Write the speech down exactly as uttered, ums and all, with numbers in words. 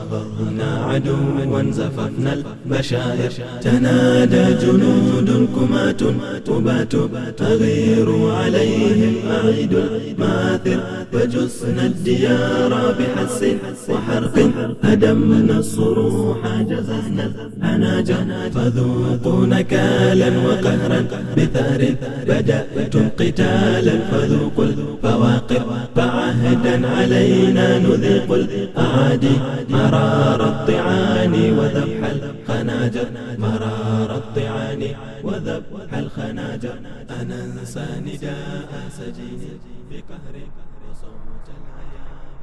ناظرنا عدوا زففنا البشائر، تنادى جنود كمات تبات أغير عليهم أعيد المآثر، فجسنا الديار بحس وحرق، هدمنا الصروح جززنا الهناجر، فذوقوا نكالا وقهرا بثار، بدأتم قتالا فذوقوا الفواقر، فعهدا علينا نذيق الأعادي، مرار الطعان وذبح الخناجر، مرار الطعان وذبح الخناجر. أنا أنسى نداء سجين بقهر وصوت الحياة.